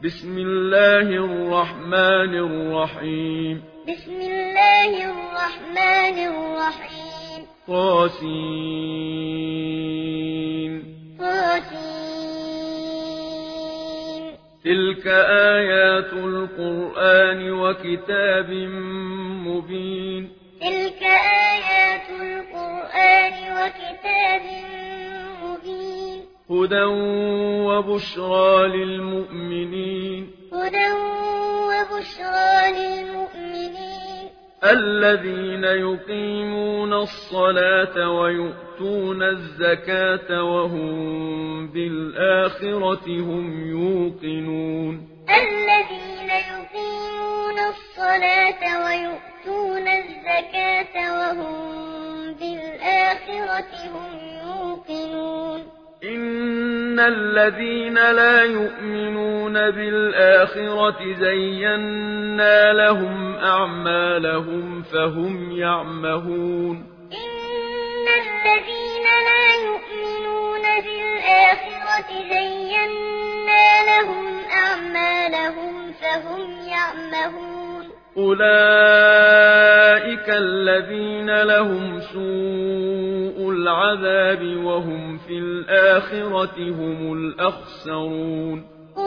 بسم الله الرحمن الرحيم بسم الله الرحمن الرحيم طاسين تلك آيات القرآن وكتاب مبين تلك آيات القرآن وكتاب مبين هدى وبشرى للمؤمنين هدى وبشرى للمؤمنين الذين يقيمون الصلاة ويؤتون الزكاة وهم بالآخرة هم يوقنون الذين يقيمون الصلاة ويؤتون الزكاة وهم بالآخرة هم يوقنون إن الذين لا يؤمنون بالآخرة زينا لهم أعمالهم فهم يعمهون إن الذين لا يؤمنون بالآخرة زينا لهم أعمالهم فهم يعمهون أولئك الذين لهم سوء العذاب وهم في الآخرة هم الأخسرون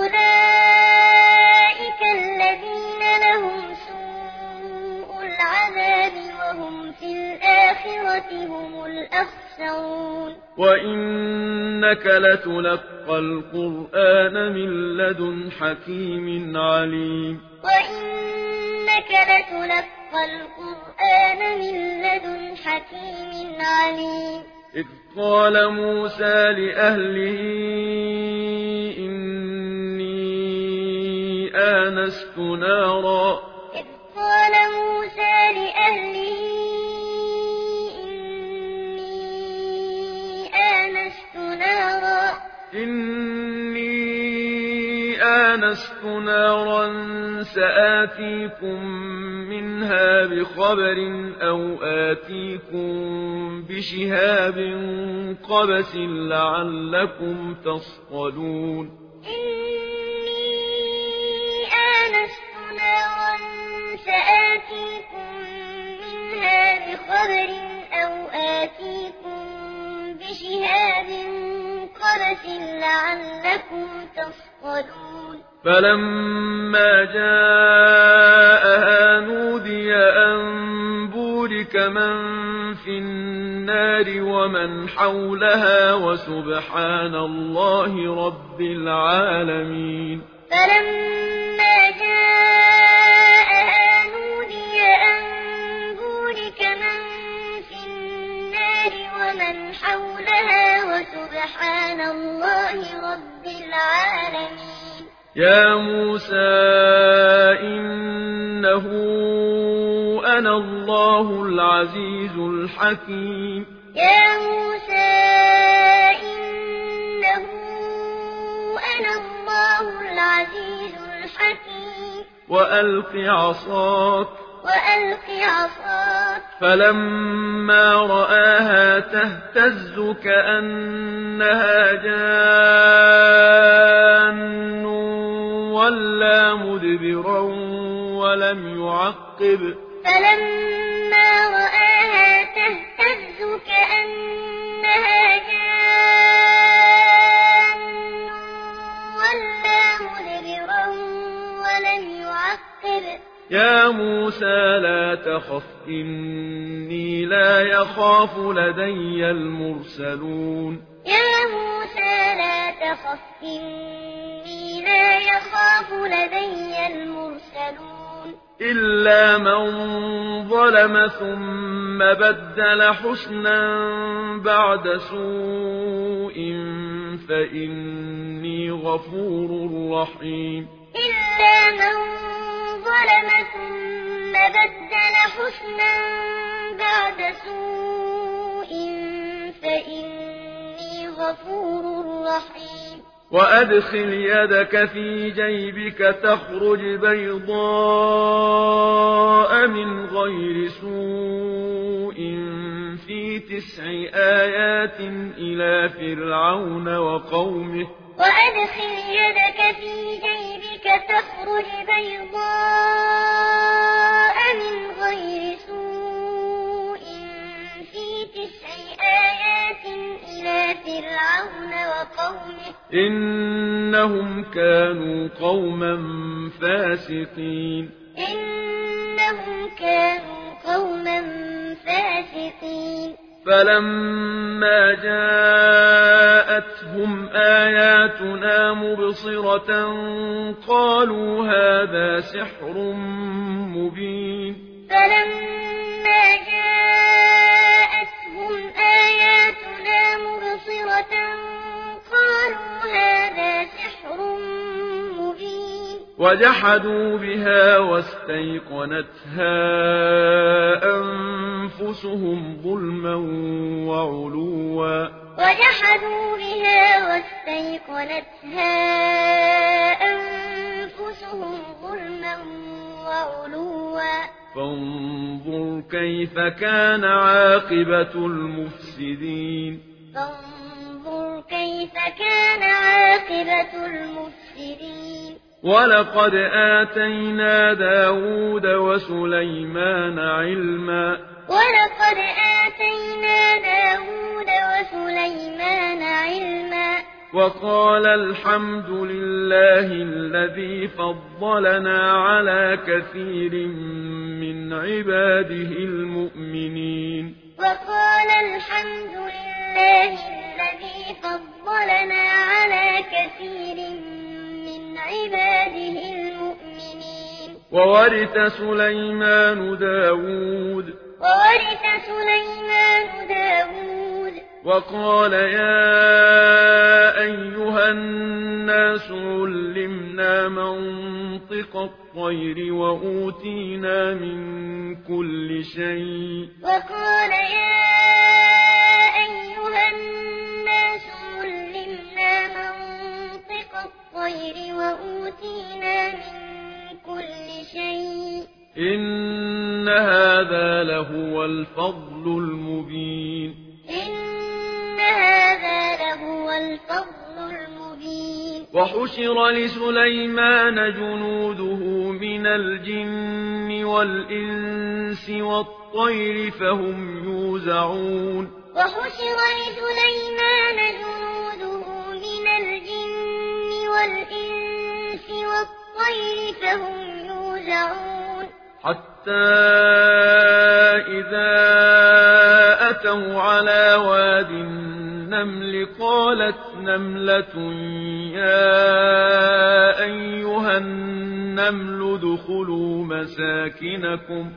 أولئك الذين لهم سوء العذاب وهم في الآخرة هم الأخسرون وإنك لتلقى القرآن من لدن حكيم عليم وإنك لتلقى القرآن من لدن حكيم عليم إذ قال موسى لأهله إني آنست نارا إذ قال موسى لأهله إني آنست نارا سآتيكم منها بخبر أو آتيكم بشهاب قبس لعلكم تصطلون إني آنست نارا سآتيكم منها بخبر أو آتيكم بشهاب قبس لعلكم تصطلون فلما جاءها نودي أن بورك من في النار ومن حولها وسبحان الله رب العالمين فلما جاءها نودي أن بورك من في النار ومن حولها وسبحان الله رب العالمين يا موسى إنه أنا الله العزيز الحكيم يا موسى إنه أنا الله العزيز الحكيم وألق عصاك فلما رآها تهتز كأنها جان ولا مدبرا ولم يعقب فلما رآها تهتز كأنها جان ولا مدبرا ولم يعقب يا موسى لا تخف إني لا يخاف لدي المرسلون يا موسى لا تخف إني لا يخاف لدي المرسلون إلا من ظلم ثم بدل حسنا بعد سوء فإني غفور رحيم إلا من ظلم ثم بدل حسنا بعد سوء فإني غفور رحيم وأدخل يدك في جيبك تخرج بيضاء من غير سوء في 9 آيات إلى فرعون وقومه وأدخل يدك في جيبك بيضاء من غير سوء في 9 آيات إلى فرعون وقومه إنهم كانوا قوما فاسقين فلما جاءتهم آياتنا مبصرة قالوا هذا سحر مبين فلما جاءتهم آياتنا مبصرة قالوا هذا سحر مبين وجحدوا بها واستيقنتها أنفسهم ظلما وعلوا فانظر كيف كان عاقبة المفسدين ولقد آتينا داود وسليمان علما وقال الحمد لله الذي فضلنا على كثير من عباده المؤمنين وورث سليمان داود وقال يا أيها الناس علمنا منطق الطير وأوتينا من كل شيء إن هذا لهو الفضل المبين وحشر لسليمان جنوده من الجن والإنس والطير فهم يوزعون حتى إذا أتوا على واد النمل قالت نملة يا أيها النمل ادخلوا مساكنكم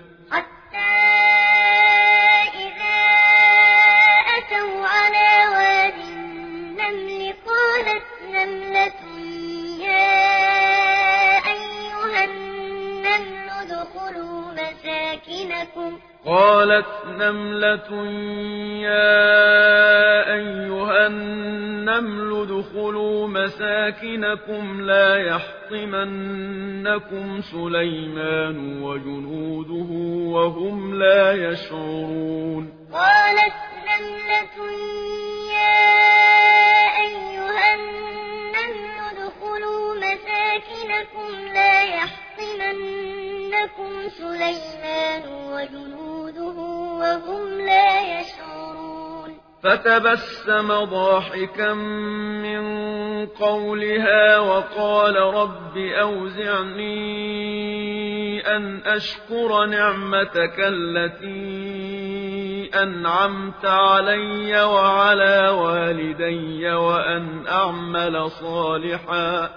لا يحطمنكم سليمان وجنوده وهم لا يشعرون فتبسم ضاحكا من قولها وقال رب أوزعني أن أشكر نعمتك التي أنعمت علي وعلى والدي وأن أعمل صالحا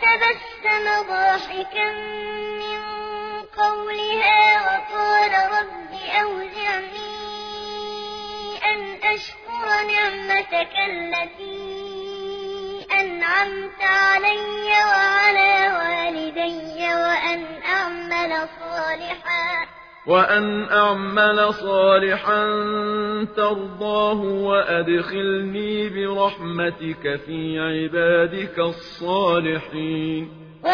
ترضاه وأدخلني برحمتك في عبادك الصالحين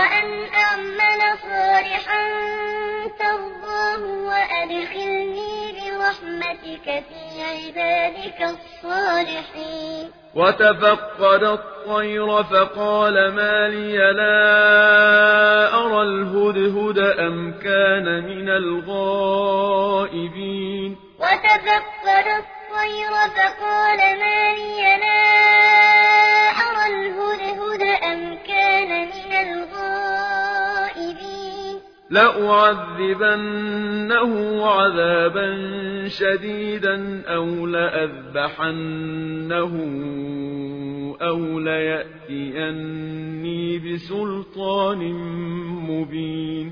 وتفقد الطير فقال ما لي لا أرى الهدهد الغائبين وتفقد الطير فقال ما لي لا أرى الهدهد أم كان من الغائبين لأعذبنه عذابا شديدا أو لأذبحنه أو ليأتيني بسلطان مبين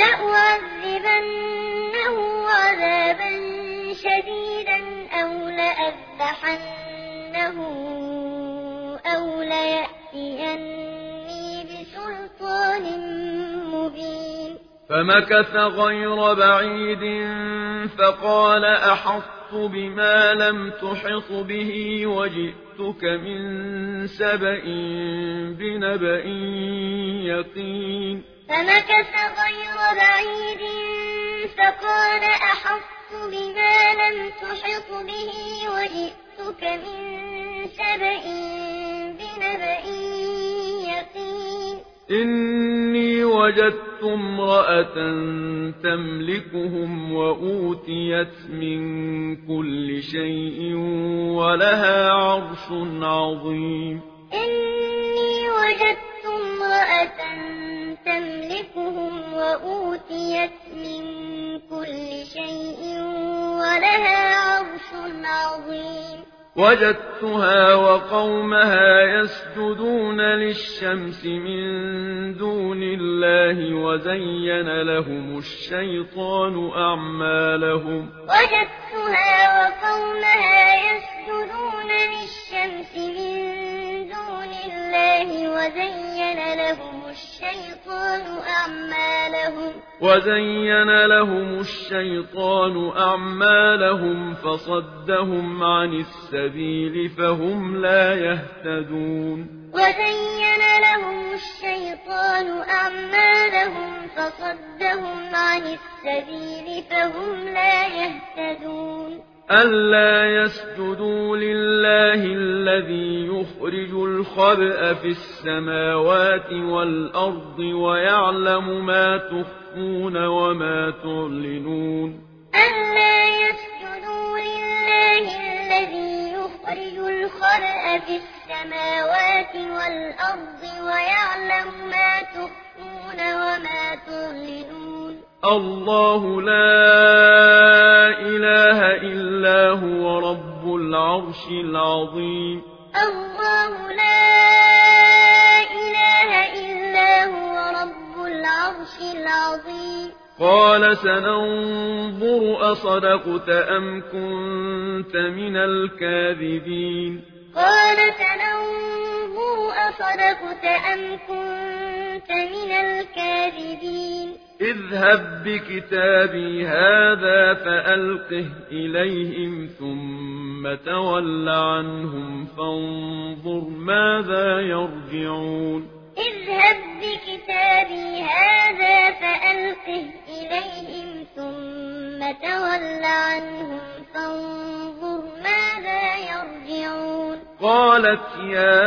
لأعذبنه عذابا شديدا أو لأذبحنه أو ليأتيني بسلطان مبين فمكث غير بعيد فقال أحطت بما لم تحط به وجئتك من سبأ بنبأ يقين فمكث غير بعيد فقال أحطت بما لم تحط به وجئتك من سبأ بنبأ يقين إني وجدت امرأة تملكهم وأوتيت من كل شيء ولها عرش عظيم إني وجدت امرأة تملكهم وأوتيت من كل شيء ولها عرش عظيم وجدتها وقومها يسجدون للشمس من دون الله وزين لهم الشيطان أعمالهم وجدتها وقومها يسجدون للشمس من دون الله وزين لهم الشيطان أعمالهم فصدهم عن السبيل فهم لا يهتدون وزين لهم الشيطان أعمالهم فصدهم عن السبيل فهم لا يهتدون ألا يسجدوا لله الذي يخرج الخبأ في السماوات والأرض ويعلم ما تخفون وما تعلنون ألا يسجدوا لله الذي يخرج الخبأ في السماوات والأرض ويعلم ما تخفون وما تعلنون الله لا إله إلا هو رب العرش العظيم الله لا إله إلا هو رب العرش العظيم قال سننظر أصدقت أم كنت من الكاذبين قال سننظر أصدقت أم كنت من الكاذبين اذهب بكتابي هذا فألقه إليهم ثم تول عنهم فانظر ماذا يرجعون اذهب بكتابي هذا فألقه إليهم ثم تول عنهم فانظر ماذا يرجعون قالت يا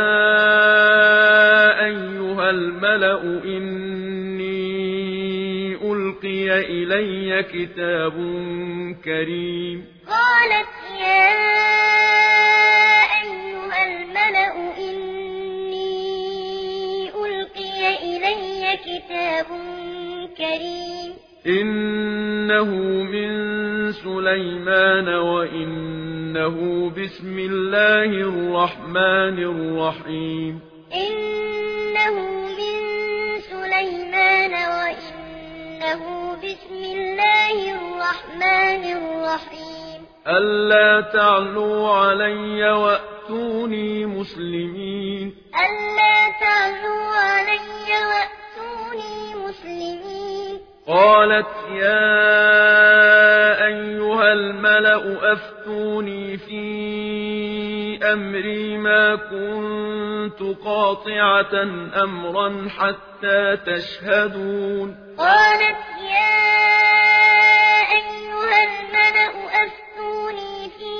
أيها الملأ إني ألقي إلي كتاب كريم قالت يا أيها الملأ إني ألقي إلي كتاب كريم إنه من سليمان وإنه بسم الله الرحمن الرحيم إنه من سليمان وإنه بسم الله الرحمن الرحيم ألا تعلوا علي وأتوني مسلمين ألا تعلوا علي وأتوني مسلمين قالت يا أيها الملأ أفتوني في أمري ما كنت قاطعة أمرا حتى تشهدون قالت يا أيها الملأ أفتوني في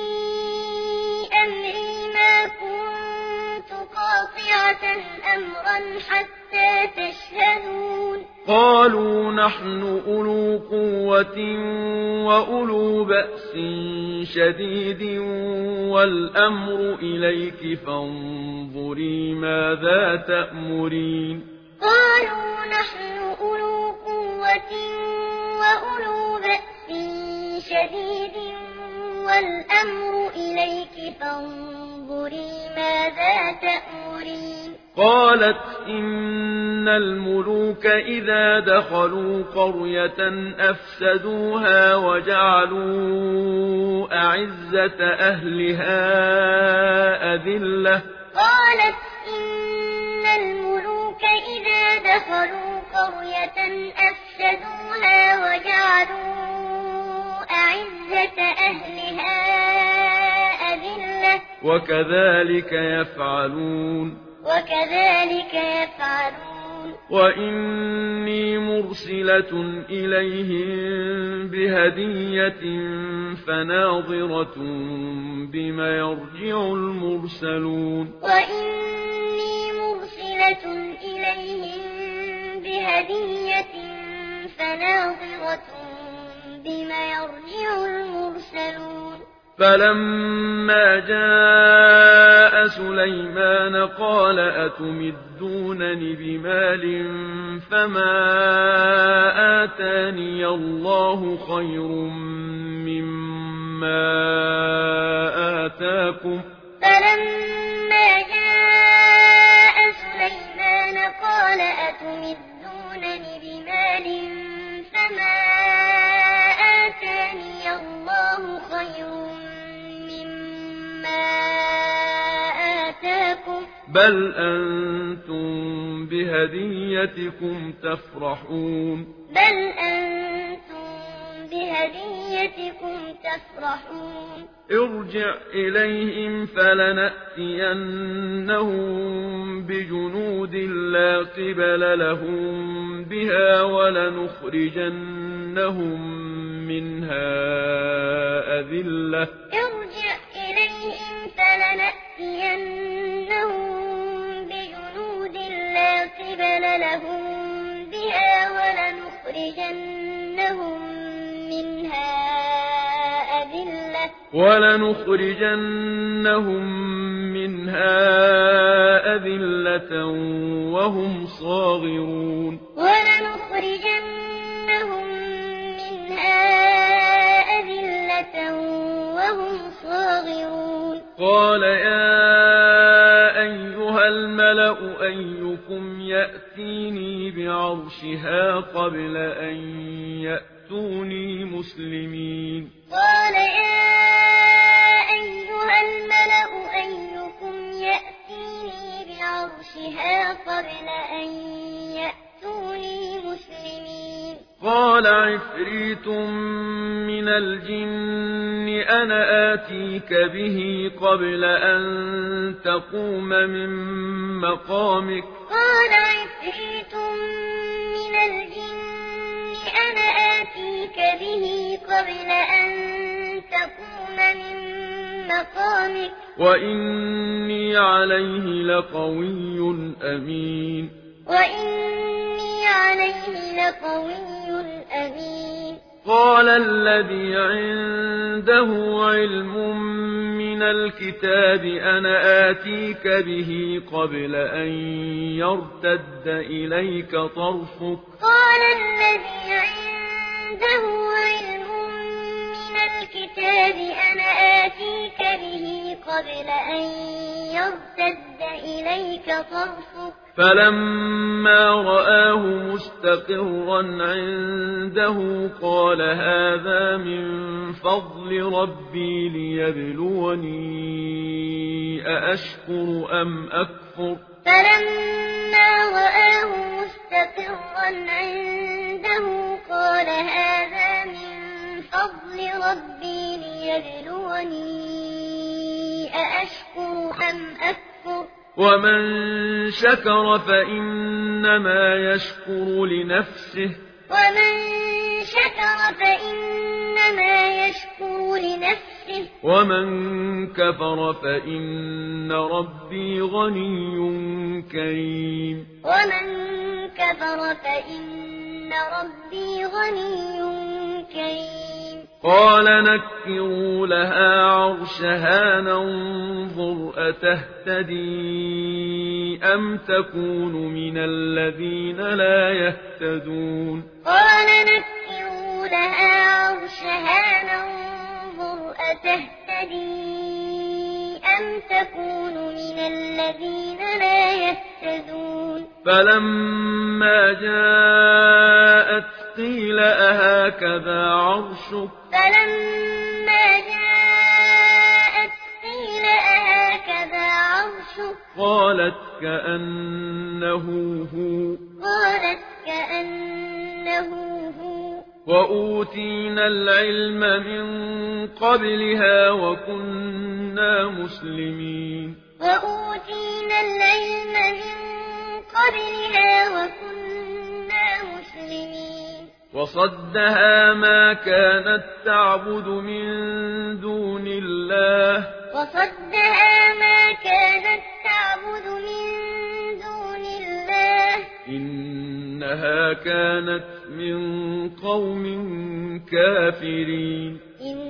أمري ما كنت قاطعة أمرا حتى تشهدون قالوا نحن أولو قوة وأولو بأس شديد والأمر إليك فانظري ماذا تأمرين قالوا نحن أولو قوة وأولو بأس شديد والأمر إليك فانظري ماذا تأمرين قالت إن الملوك إذا دخلوا قرية أفسدوها وجعلوا أعزة أهلها أذلة قالت إن الملوك إذا دخلوا قرية أفسدوها وجعلوا أعزة أهلها أذلة وكذلك يفعلون وإني مرسلة إليهم بهدية فناظرة بما يرجع المرسلون وإني مرسلة إليهم بهدية فناظرة بما يرجع المرسلون فلما جاء سليمان قال أتمدونني بمال فما آتاني الله خير مما آتاكم فلما جاء سليمان قال أتمدونني بمال فما آتاني الله خير آتاكم بل أنتم بهديتكم تفرحون ارجع إليهم فلنأتينهم بجنود لا قبل لهم بها ولنخرجنهم منها أذلة ارجع إليهم فلنأتينهم بجنود لا قبل لهم بها ولنخرجنهم منها أذلة وهم صاغرون قال يا أيها الملأ أيكم يأتيني بعرشها قبل أن يأتوني مسلمين قال يا أيها الملأ أيكم يأتيني بعرشها قبل أن يأتوني مسلمين قال عفريت من الجن أنا آتيك به قبل أن تقوم من مقامك قال عفريت من الجن أنا آتيك به قبل أن تقوم من مقامك وإني عليه لقوي أمين قال الذي عنده علم من الكتاب أنا آتيك به قبل أن يرتد إليك طرفك قال الذي عنده علم من الكتاب أنا آتيك به قبل أن يرتد إليك طرفك فلما رآه مستقرا عنده قال هذا من فضل ربي ليبلوني أأشكر أم أكفر فلما رآه مستقرا عنده قال هذا من فضل ربي ليبلوني أأشكر أم أكفر ومن شكر فإنما يشكر لنفسه شكر فإنما يشكر لنفسه ومن كفر فإن ربي غني كريم قال نكروا لها عرشها ننظر أتهتدي أم تكون من الذين لا يهتدون قال نكروا لها عرشها ننظر أتهتدي أم تكون من الذين لا يهتدون فلما جاءت قيل أهكذا عرشك قالت كأنه هو وأوتينا العلم من قبلها وكنا مسلمين وصدها ما كانت تعبد من دون الله إنها كانت من قوم كافرين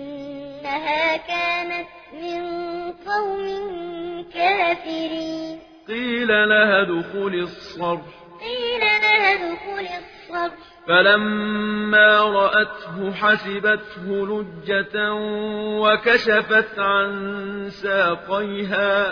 قيل لها ادخل الصرح فلما رأته حسبته لجة وكشفت عن ساقيها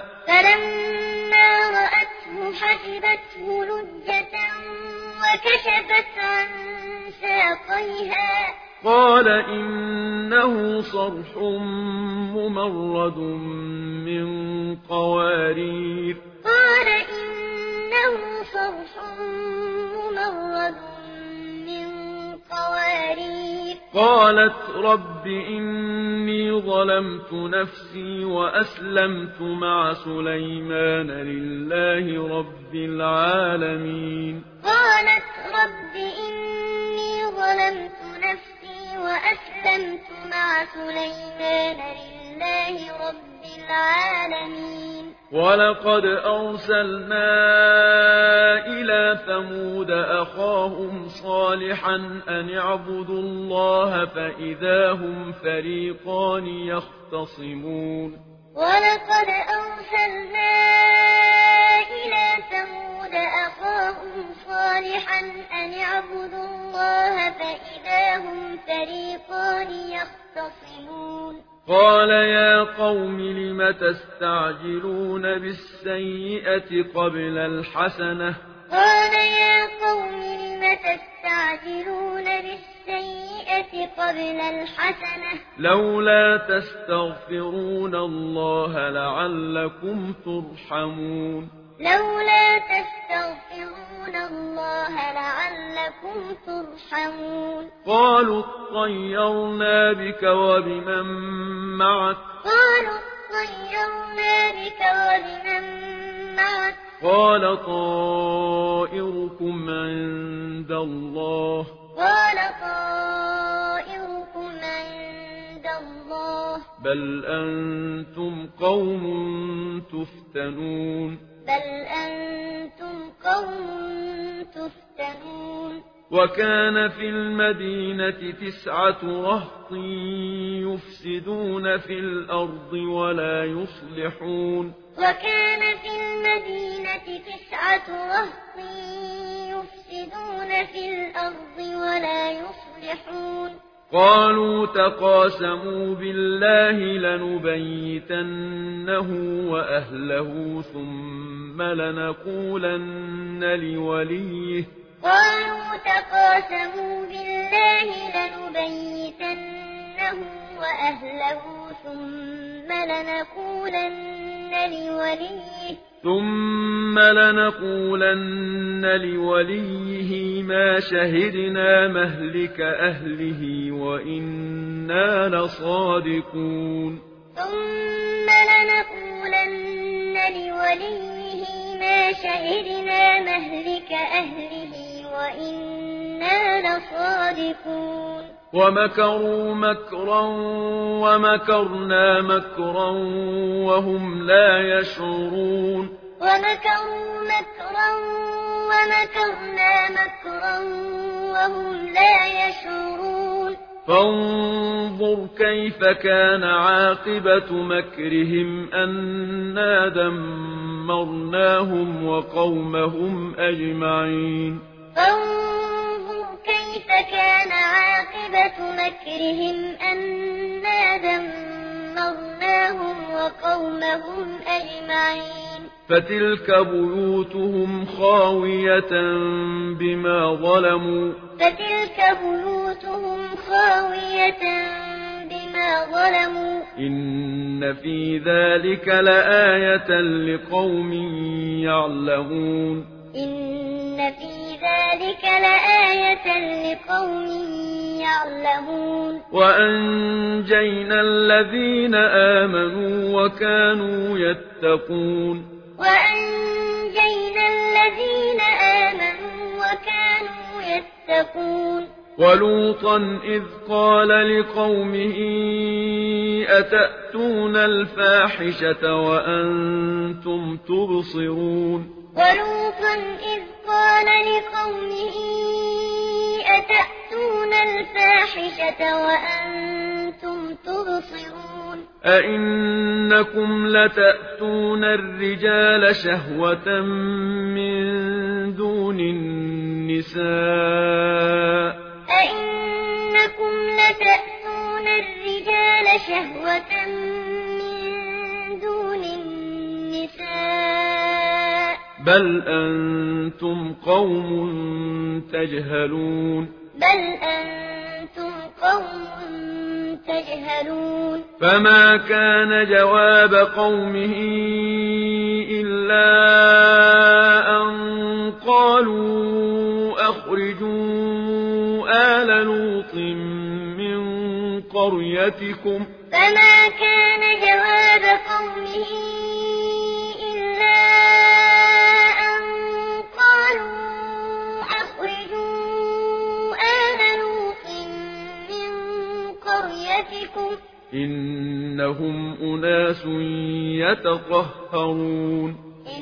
قال إنه صرح ممرد من قوارير قالت رب إني ظلمت نفسي وأسلمت مع سليمان لله رب العالمين ولقد أرسلنا إلى ثمود أخاهم صالحا أن اعبدوا الله فإذا هم فريقان يختصمون ولقد أرسلنا إلى ثمود أخاهم صالحا أن اعبدوا الله فإذا هم فريقان يختصمون قال يا قوم لم تستعجلون بالسيئة قبل الحسنة لولا تستغفرون الله لعلكم ترحمون قالوا اطيرنا بك وبمن معك قال طائركم عند الله بل أنتم قوم تفتنون وكان في المدينة 9 رهط يفسدون في الأرض ولا يصلحون قالوا تقاسموا بالله لنبيتنه وأهله ثم لنقولن لوليه ما شهدنا مهلك أهله وإنا لصادقون ما شهدنا مهلك أهله وإنا لصادقون ومكروا مكرا ومكرنا مكرا وهم لا يشعرون ومكروا مكرا ومكرنا مكرا وهم لا يشعرون فانظر كيف كان عاقبة مكرهم أنا دمرناهم وقومهم أجمعين فانظر كيف كان عاقبة مكرهم أنا دمرناهم وقومهم أجمعين فتلك بيوتهم خاوية بما ظلموا إن في ذلك لآية لقوم يعلمون إن في ذلك لآية لقوم يعلمون وأنجينا الذين آمنوا وكانوا يتقون ولوطا إذ قال لقومه أتأتون الفاحشة وأنتم تبصرون أئنكم لتأتون الرجال شهوة من دون النساء بل أنتم قوم تجهلون فما كان جواب قومه إلا أن قالوا أخرجوا آل لوط من قريتكم إنهم أناس يتطهرون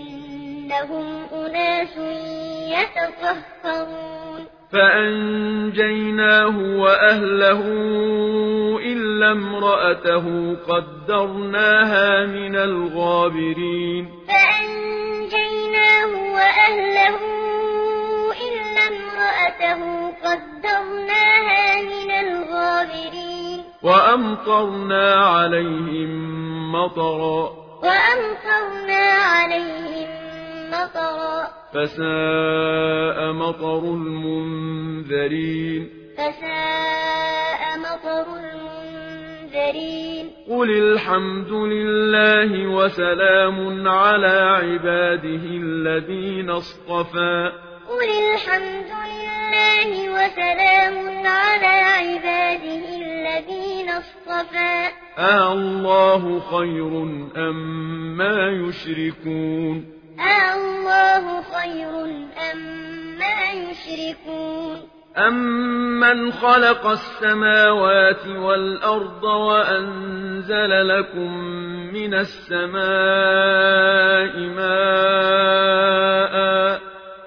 فأنجيناه وأهله إلا امرأته قدرناها من الغابرين وأمطرنا عليهم مطرا فساء مطر المنذرين قل الحمد لله وسلام على عباده الذين اصطفى الله خير أما يشركون أمن خلق السماوات والأرض وأنزل لكم من السماء ماء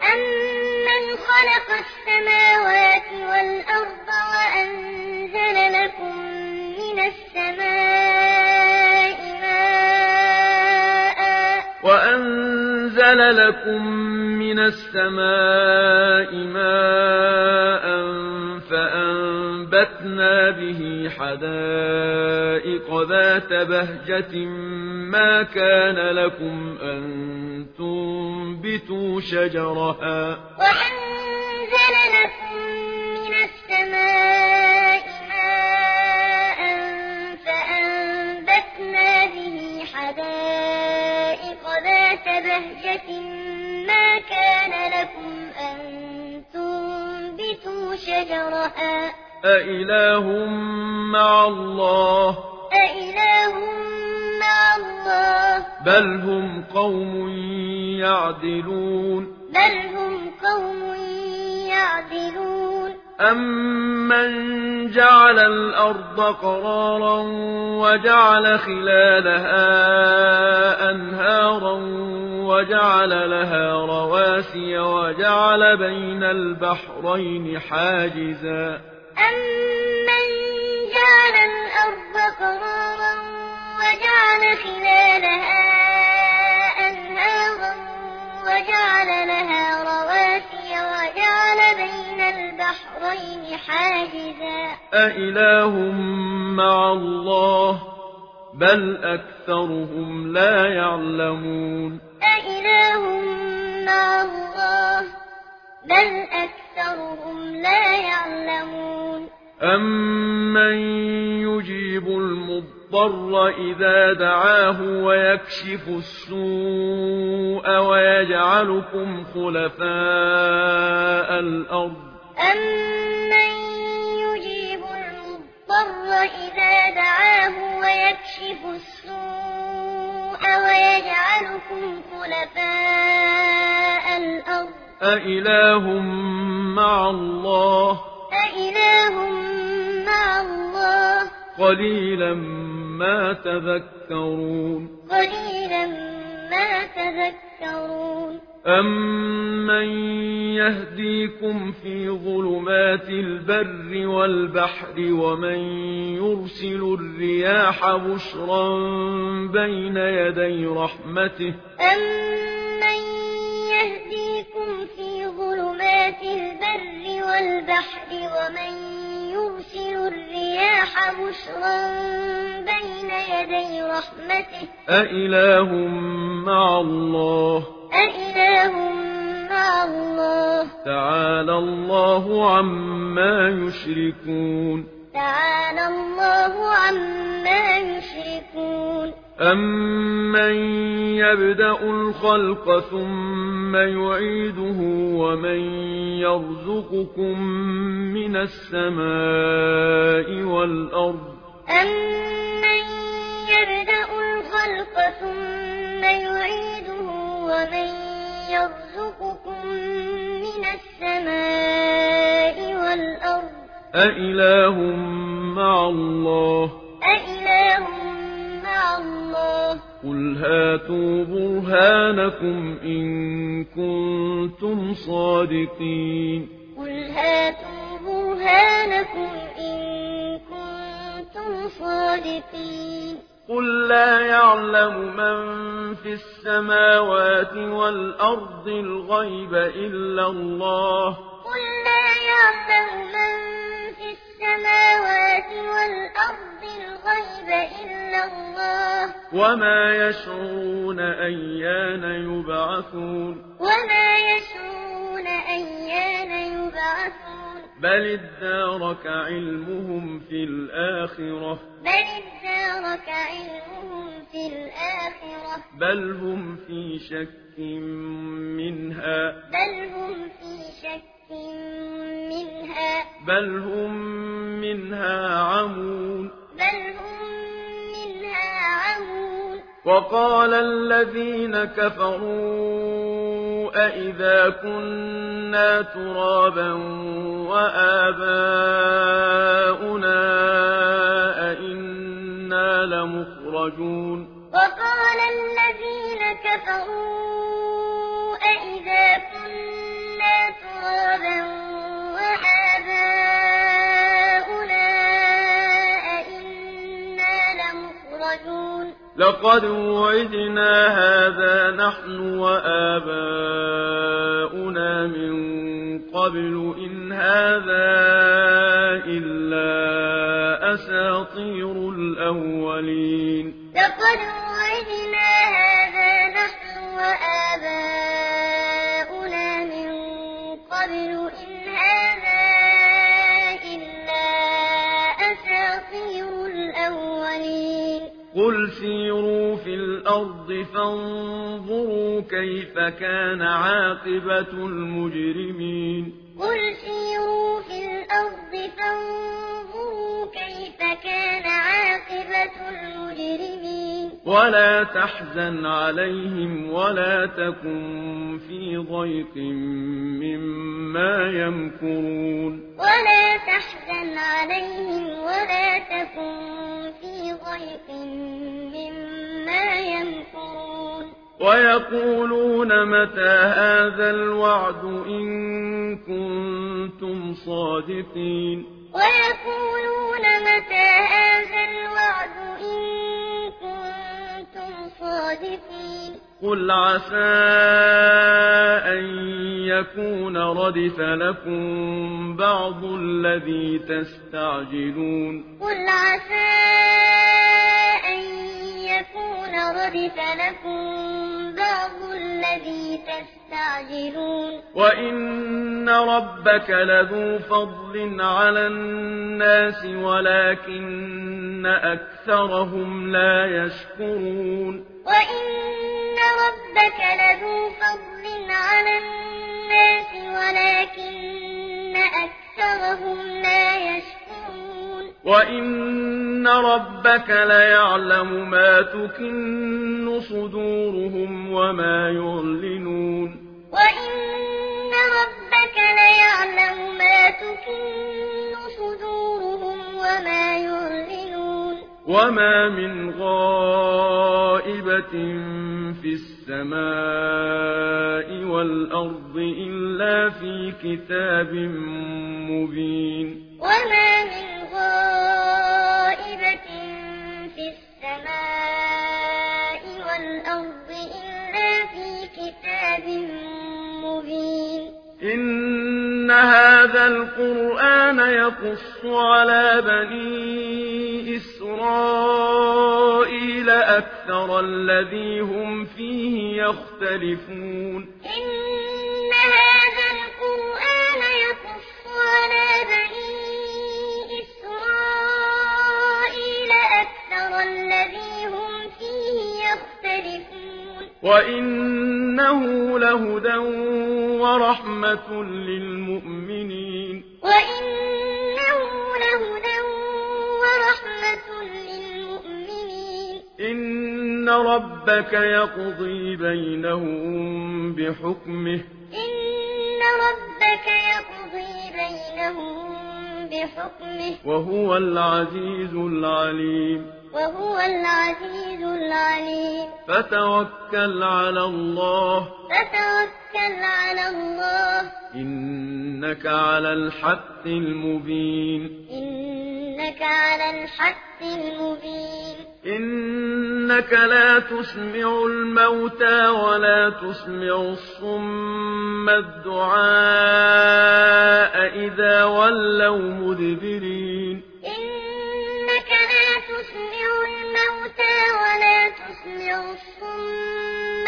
فأنبتنا به حدائق ذات بهجة ما كان لكم أن تنبتوا شجرها أإله مع الله بل هم قوم يعدلون أَمَّن جَعَلَ الْأَرْضَ قَرَارًا وَجَعَلَ خِلَالَهَا أَنْهَارًا وَجَعَلَ لَهَا رَوَاسِيَ وَجَعَلَ بَيْنَ الْبَحْرَيْنِ حَاجِزًا أَمَّن جَعَلَ الْأَرْضَ قَرَارًا وَجَعَلَ خِلَالَهَا أَنْهَارًا وَجَعَلَ لَهَا رَوَاسِيَ وَجَعَلَ بَيْنَ الْبَحْرَيْنِ حَاجِزًا أَإِلَٰهٌ مَّعَ اللَّهِ ۚ بَلْ أَكْثَرُهُمْ لَا يَعْلَمُونَ أَإِلَٰهٌ مَّعَ اللَّهِ ۚ بَلْ أَكْثَرُهُمْ لَا يَعْلَمُونَ أَمَّن يُجِيبُ الْمُضْطَرَّ إِذَا دَعَاهُ وَيَكْشِفُ السُّوءَ وَيَجْعَلُكُمْ خُلَفَاءَ الْأَرْضِ أَمَّن يُجِيبُ الْمُضْطَرَّ إِذَا دَعَاهُ وَيَكْشِفُ السُّوءَ وَيَجْعَلُكُمْ خُلَفَاءَ الْأَرْضِ أَإِلَٰهٌ مَّعَ اللَّهِ ۚ أَإِلَٰهٌ مَّعَ اللَّهِ ۚ قَلِيلًا مَّا تَذَكَّرُونَ قَلِيلًا مَّا تَذَكَّرُونَ أَمَّن يَهْدِيكُمْ فِي ظُلُمَاتِ الْبَرِّ وَالْبَحْرِ وَمَن يُرْسِلُ الرِّيَاحَ بُشْرًا بَيْنَ يَدَيْ رَحْمَتِهِ أَمَّن يَهْدِيكُمْ فِي ظُلُمَاتِ الْبَرِّ وَالْبَحْرِ وَمَن يُرْسِلُ الرِّيَاحَ بُشْرًا بَيْنَ يَدَيْ رَحْمَتِهِ أَإِلَٰهٌ مَّعَ اللَّهِ ۚ أَإِلَٰهٌ مَّعَ اللَّهِ ۚ تَعَالَى اللَّهُ عَمَّا يُشْرِكُونَ تَعَالَى اللَّهُ عَمَّا يُشْرِكُونَ أَمَّن يَبْدَأُ الْخَلْقَ ثُمَّ يُعِيدُهُ وَمَن يَرْزُقُكُم مِّنَ السَّمَاءِ وَالْأَرْضِ أَمَّن يَبْدَأُ الْخَلْقَ ثُمَّ يُعِيدُهُ وَمَن يَرْزُقُكُم مِّنَ السَّمَاءِ وَالْأَرْضِ أَإِلَٰهٌ مَّعَ اللَّهِ ۚ أَإِلَٰهٌ مَّعَ اللَّهِ ۚ قُلْ هَاتُوا بُرْهَانَكُمْ إِن كُنتُمْ صَادِقِينَ قُلْ هَاتُوا بُرْهَانَكُمْ إِن كُنتُمْ صَادِقِينَ قُل لَّا يَعْلَمُ مَن فِي السَّمَاوَاتِ وَالْأَرْضِ الْغَيْبَ إِلَّا اللَّهُ قُل لَّا يَعْلَمُ مَن فِي السَّمَاوَاتِ وَالْأَرْضِ الْغَيْبَ إِلَّا اللَّهُ وَمَا يَشْعُرُونَ أَيَّانَ يُبْعَثُونَ وَمَا يَشْعُرُونَ أَيَّانَ يُبْعَثُونَ بَلِ ادَّارَكَ عِلْمُهُمْ فِي الْآخِرَةِ بَلْ هم في شَكٍّ مِّنْهَا بَلْ هم مِّنْهَا عَمُونَ وَقَالَ الَّذِينَ كَفَرُوا أَإِذَا كُنَّا تُرَابًا وَآبَاؤُنَا أَإِنَّا لَمُخْرَجُونَ وَقَالَ الَّذِينَ كَفَرُوا أَإِذَا كُنَّا تُرَابًا وَآبَاؤُنَا أَإِنَّا لَمُخْرَجُونَ لَقَدْ وُعِدْنَا هَٰذَا نَحْنُ وَآبَاؤُنَا مِن قَبْلُ إِنْ هَٰذَا إِلَّا أَسَاطِيرُ الْأَوَّلِينَ لَقَدْ وُعِدْنَا هَٰذَا نَحْنُ وَآبَاؤُنَا مِن قَبْلُ إِنْ هَٰذَا إِلَّا أَسَاطِيرُ الْأَوَّلِينَ قُلْ سِيرُوا فِي الْأَرْضِ فَانظُرُوا كَيْفَ كَانَ عَاقِبَةُ الْمُجْرِمِينَ قُلْ سِيرُوا فِي الْأَرْضِ فَانظُرُوا كَيْفَ كَانَ عَاقِبَةُ الْمُجْرِمِينَ ولا تحزن عليهم ولا تكن في ضيق مما يمكرون ولا تحزن عليهم ولا تكن في ضيق مما يمكرون ويقولون متى هذا الوعد إن كنتم صادقين ويقولون متى هذا الوعد إن كنتم صادقين قل عسى أن يكون ردف لكم بعض الذي تستعجلون قل عسى أن يكون ردف لكم بعض الذي تستعجلون وإن ربك لذو فضل على الناس ولكن أكثرهم لا يشكرون وإن ربك لذو فضل على الناس ولكن أكثرهم لا يشكرون وإن ربك ليعلم ما تكن صدورهم وما يعلنون وإن ربك ليعلم ما تكن صدورهم وما يعلنون وما من غائبة في السماء والأرض إلا في كتاب مبين وما من غائبة في السماء والأرض إلا في كتاب مبين إن هذا القرآن يقص على بني إسرائيل أكثر الذي هم فيه يختلفون إن هذا القرآن يقص على بني إسرائيل أكثر الذي هم فيه يختلفون وإنه لهدى ورحمة للمؤمنين وإنه لهدى ورحمة للمؤمنين إن ربك يقضي بينهم بحكمه إن ربك يقضي بينهم بحكمه وهو العزيز العليم وهو العزيز العليم فتوكل على الله إنك على الحق المبين إنك على الحق المبين إنك لا تسمع الموتى ولا تسمع الصم الدعاء إذا ولوا مدبرين إنك لا تسمع الموتى ولا تسمع الصم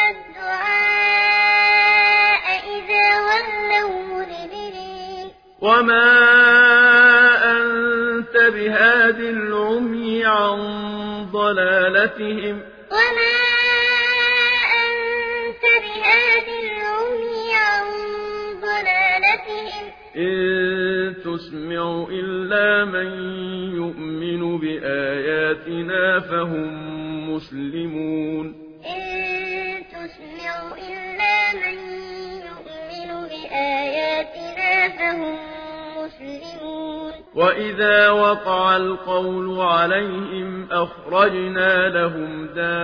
الدعاء إذا ولوا مدبرين وما أنت بهاد العمي عن ضلالتهم وما أنت بهاد العمي عن ضلالتهم إن تسمع إلا من يؤمن بآياتنا فهم مسلمون إن تسمع إلا من يؤمن بآياتنا فهم مسلمون وإذا وقع القول عليهم أخرجنا لهم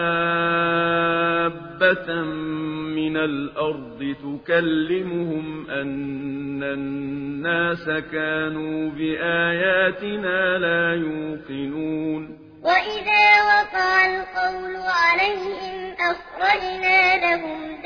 دابة من الأرض تكلمهم أن الناس كانوا بآياتنا لا يوقنون وإذا وقع القول عليهم أخرجنا لهم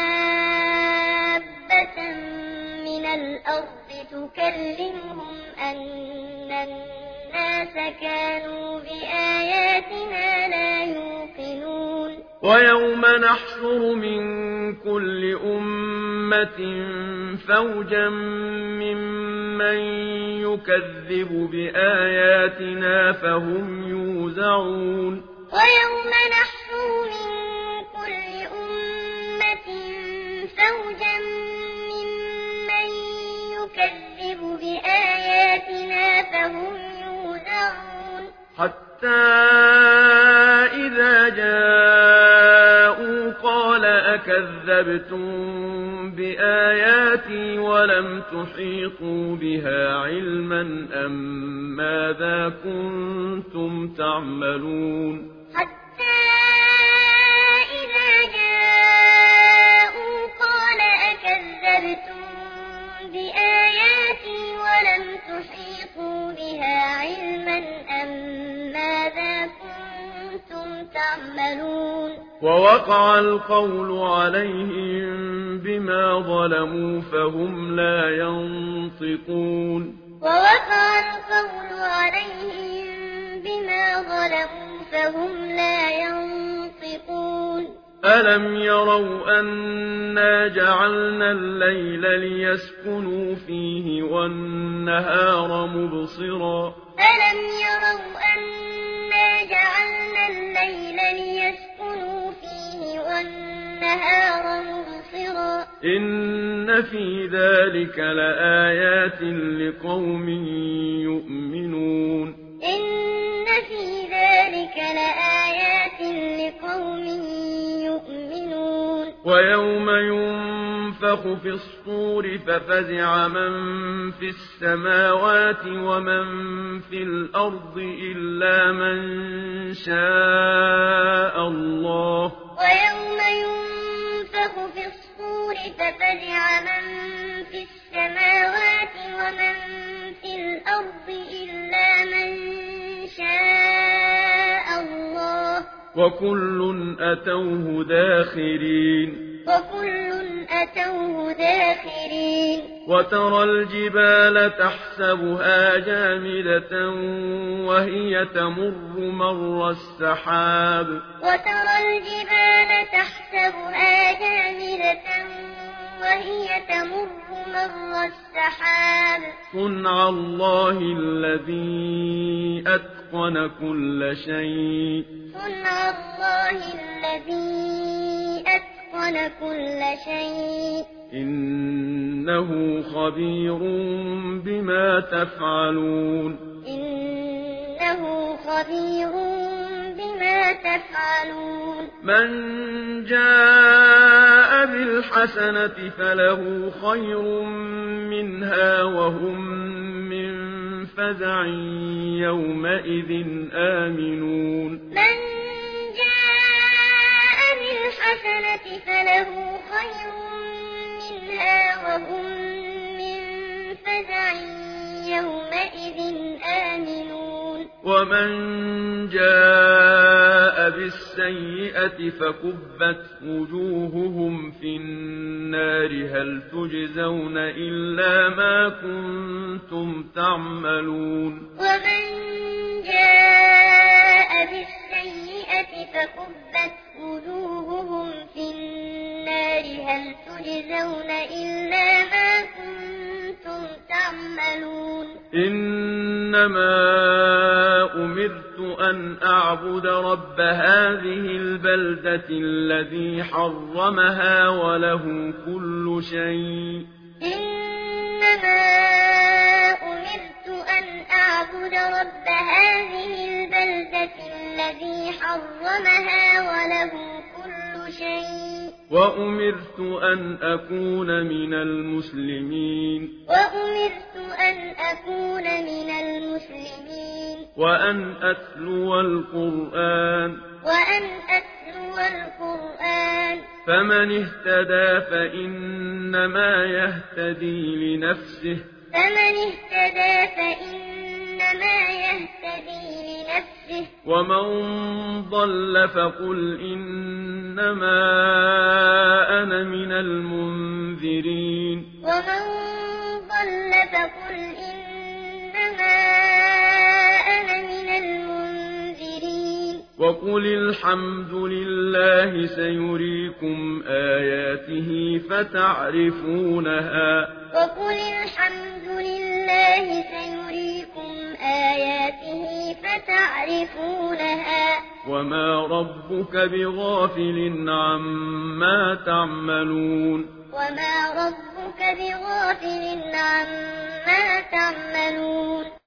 دابة من الأرض تكلمهم أن الناس كانوا بآياتنا لا يوقنون ويوم نحشر من كل أمة فوجا ممن يكذب بآياتنا فهم يوزعون ويوم نحشر من كل أمة فوجا ممن يكذب بآياتنا فهم يوزعون حتى إذا جاء أكذبتم بآياتي ولم تحيطوا بها علما أم ماذا كنتم تعملون حتى إذا جاءوا قال أكذبتم بآياتي ولم تحيطوا بها علما أم ماذا كنتم تعملون ووقع القول عليهم بما ظلموا فهم لا ينطقون ووقع القول عليهم بما ظلموا فهم لا ينطقون ألم يروا أنا جعلنا الليل ليسكنوا فيه والنهار مبصرا ألم يروا أنا جعلنا الليل ليسكنوا فيه والنهار مبصرا إن في ذلك لآيات لقوم يؤمنون إن في ذلك لآيات لقوم يؤمنون ويوم ينفخ في الصور ففزع من في السماوات ومن في الأرض إلا من شاء الله ويوم ينفخ في الصور ففزع من في السماوات ومن في الأرض إلا من شاء الله وكل أتوه داخرين وترى الجبال تحسبها جامدة وهي تمر مر السحاب وترى الجبال تحسبها جامدة وهي تمر مر السحاب صنع الله الذي أتقن كل شيء صنع الله الذي أتقن كل شيء إنه خبير بما تفعلون إنه خبير بما تفعلون من جاء بالحسنة فله خير منها وهم من فزع يومئذ آمنون من جاء بالحسنة فله خير منها وهم من فزع يومئذ آمنون ومن جاء بالسيئة فكبت وجوههم في النار هل تجزون إلا ما كنتم تعملون ومن جاء بالسيئة فكبت وجوههم في النار هل تجزون إلا ما كنتم تعملون إنما أمرت أن أعبد رب هذه البلدة الذي حرمها وله كل شيء إنما أمرت أن أعبد رب هذه البلدة الذي حرمها وله كل شيء وأمرت أن أكون من المسلمين وأمرت أن أكون من المسلمين وأن أتلو القرآن فمن اهتدى فإنما يهتدي لنفسه ومن ضل فقل إنما أنا من المنذرين وقل الحمد لله سيريكم آياته فتعرفونها وقل الحمد لله سيريكم آياته فتعرفونها وما ربك بغافل عما تعملون